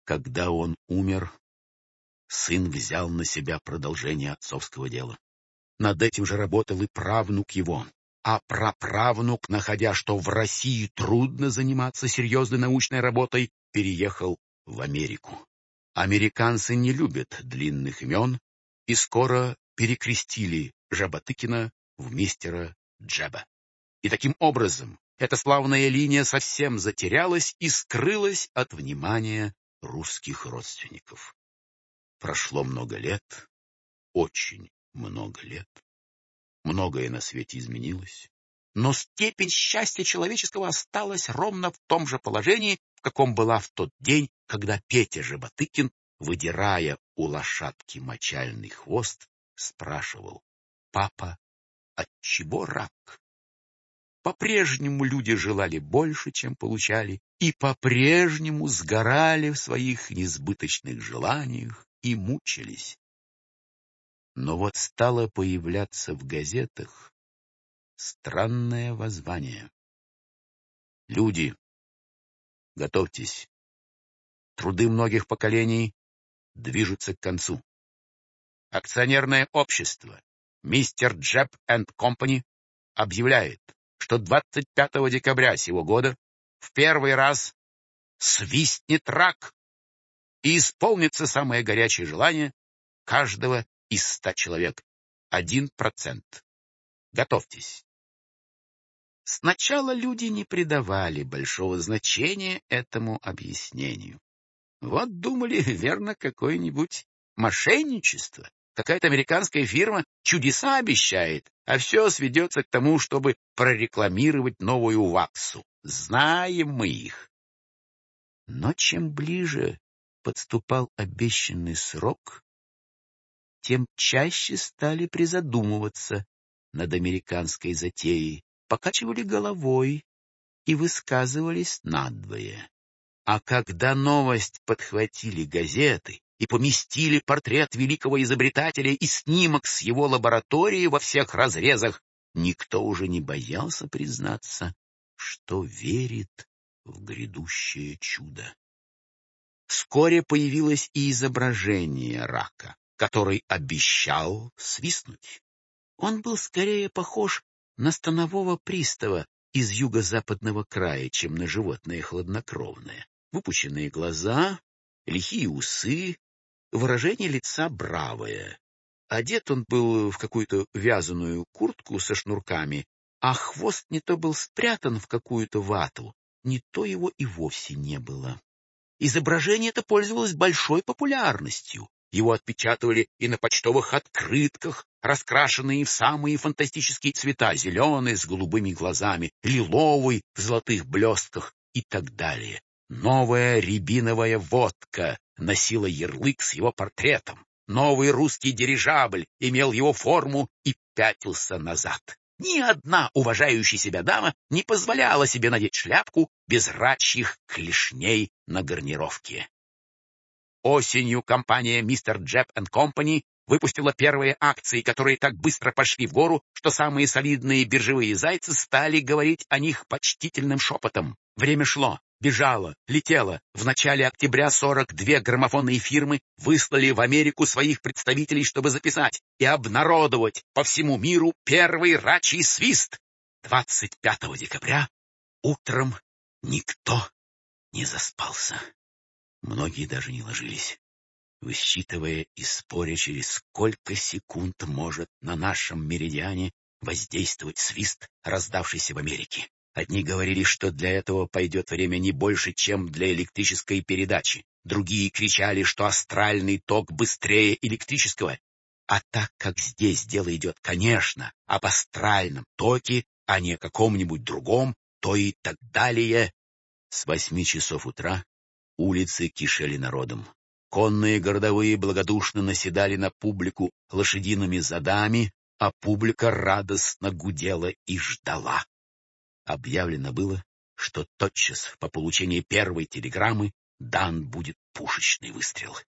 Когда он умер, сын взял на себя продолжение отцовского дела. Над этим же работал и правнук его. А праправнук, находя, что в России трудно заниматься серьезной научной работой, переехал в Америку. Американцы не любят длинных имен и скоро перекрестили Жаботыкина в мистера Джеба. И таким образом эта славная линия совсем затерялась и скрылась от внимания русских родственников. Прошло много лет, очень много лет. Многое на свете изменилось, но степень счастья человеческого осталась ровно в том же положении, в каком была в тот день, когда Петя Жаботыкин, выдирая у лошадки мочальный хвост, спрашивал: «Папа, отчего рак?» По-прежнему люди желали больше, чем получали, и по-прежнему сгорали в своих несбыточных желаниях и мучились. Но вот стало появляться в газетах странное воззвание. Люди, готовьтесь. Труды многих поколений движутся к концу. Акционерное общество Мистер Джеб энд Компани объявляет, что 25 декабря сего года в первый раз свистнет рак и исполнится самое горячее желание каждого из 100 человек. 1%. Готовьтесь. Сначала люди не придавали большого значения этому объяснению. Вот думали, верно, какое-нибудь мошенничество. Какая-то американская фирма чудеса обещает, а все сведется к тому, чтобы прорекламировать новую ваксу. Знаем мы их. Но чем ближе подступал обещанный срок, тем чаще стали призадумываться над американской затеей, покачивали головой и высказывались надвое. А когда новость подхватили газеты и поместили портрет великого изобретателя и снимок с его лаборатории во всех разрезах, никто уже не боялся признаться, что верит в грядущее чудо. Вскоре появилось и изображение рака, который обещал свистнуть. Он был скорее похож на станового пристава из юго-западного края, чем на животное хладнокровное. Выпученные глаза, лихие усы, выражение лица бравое. Одет он был в какую-то вязаную куртку со шнурками, а хвост не то был спрятан в какую-то вату, не то его и вовсе не было. Изображение это пользовалось большой популярностью. Его отпечатывали и на почтовых открытках, раскрашенные в самые фантастические цвета: зеленый с голубыми глазами, лиловый в золотых блестках и так далее. Новая рябиновая водка носила ярлык с его портретом. Новый русский дирижабль имел его форму и пятился назад. Ни одна уважающая себя дама не позволяла себе надеть шляпку без рачьих клешней на гарнировке. Осенью компания Мистер Джеб энд Компани выпустила первые акции, которые так быстро пошли в гору, что самые солидные биржевые зайцы стали говорить о них почтительным шепотом. Время шло, бежало, летело. В начале октября 42 граммофонные фирмы выслали в Америку своих представителей, чтобы записать и обнародовать по всему миру первый рачий свист. 25 декабря утром никто не заспался. Многие даже не ложились, высчитывая и споря, через сколько секунд может на нашем меридиане воздействовать свист, раздавшийся в Америке. Одни говорили, что для этого пойдет время не больше, чем для электрической передачи. Другие кричали, что астральный ток быстрее электрического. А так как здесь дело идет, конечно, об астральном токе, а не о каком-нибудь другом, то и так далее. С 8 часов утра улицы кишели народом. Конные городовые благодушно наседали на публику лошадиными задами, а публика радостно гудела и ждала. Объявлено было, что тотчас по получении первой телеграммы дан будет пушечный выстрел.